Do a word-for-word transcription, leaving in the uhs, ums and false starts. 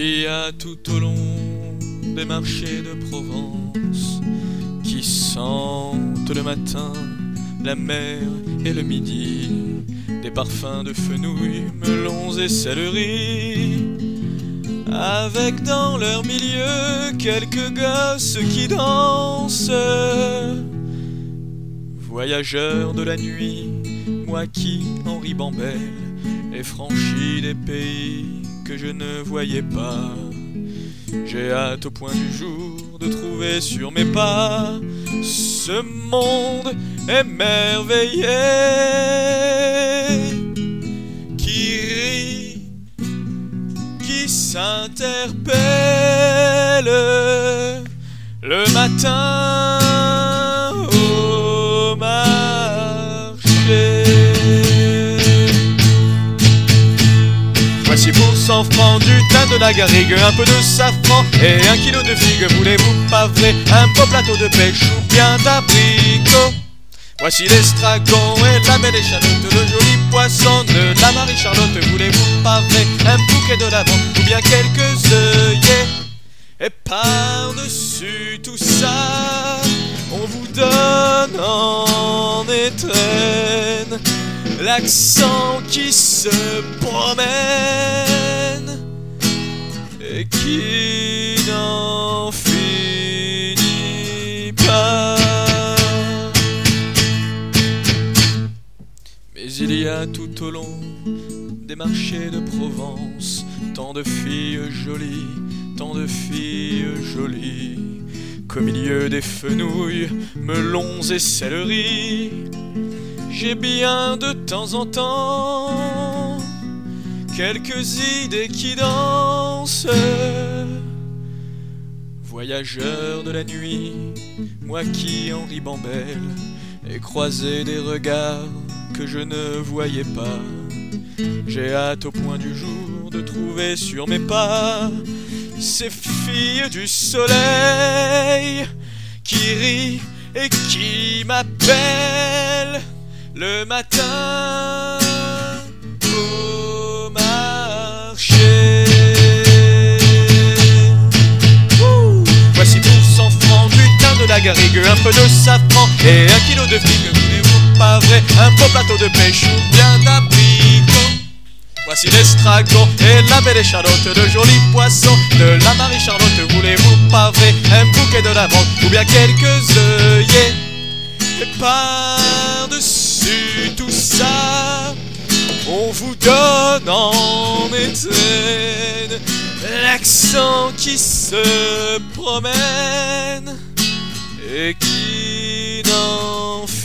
Il y a tout au long des marchés de Provence qui sentent le matin la mer et le midi, des parfums de fenouil, melons et céleri, avec dans leur milieu quelques gosses qui dansent. Voyageurs de la nuit, moi qui, en ribambelle, ai franchi des pays que je ne voyais pas. J'ai hâte au point du jour de trouver sur mes pas ce monde émerveillé qui rit, qui s'interpelle le matin au marché. Voici pour cent francs du thym, de la garrigue, un peu de safran et un kilo de figues. Voulez-vous pas vrai un beau plateau de pêche ou bien d'abricots? Voici l'estragon et la belle échalote, le joli poisson de la Marie-Charlotte. Voulez-vous pas vrai un bouquet de lavande ou bien quelques œillets? Et par-dessus tout ça, on vous donne en étrenne l'accent qui se promène et qui n'en finit pas. Mais il y a tout au long des marchés de Provence tant de filles jolies, tant de filles jolies, qu'au milieu des fenouils, melons et céleri, j'ai bien de temps en temps quelques idées qui dansent. Voyageur de la nuit, moi qui en ribambelle ai croisé des regards que je ne voyais pas. J'ai hâte au point du jour de trouver sur mes pas ces filles du soleil qui rient et qui m'appellent le matin au marché. Ouh. Voici pour cent francs du thym, de la garrigue, un peu de safran et un kilo de figues. Voulez-vous pas vrai un beau plateau de pêche ou bien d'abricots? Voici l'estragon et la belle échalote, le joli poisson de la Marie-Charlotte. Voulez-vous pas vrai un bouquet de lavande ou bien quelques œillets? Et par-dessus tout ça, on vous donne en étrenne l'accent qui se promène et qui n'en fait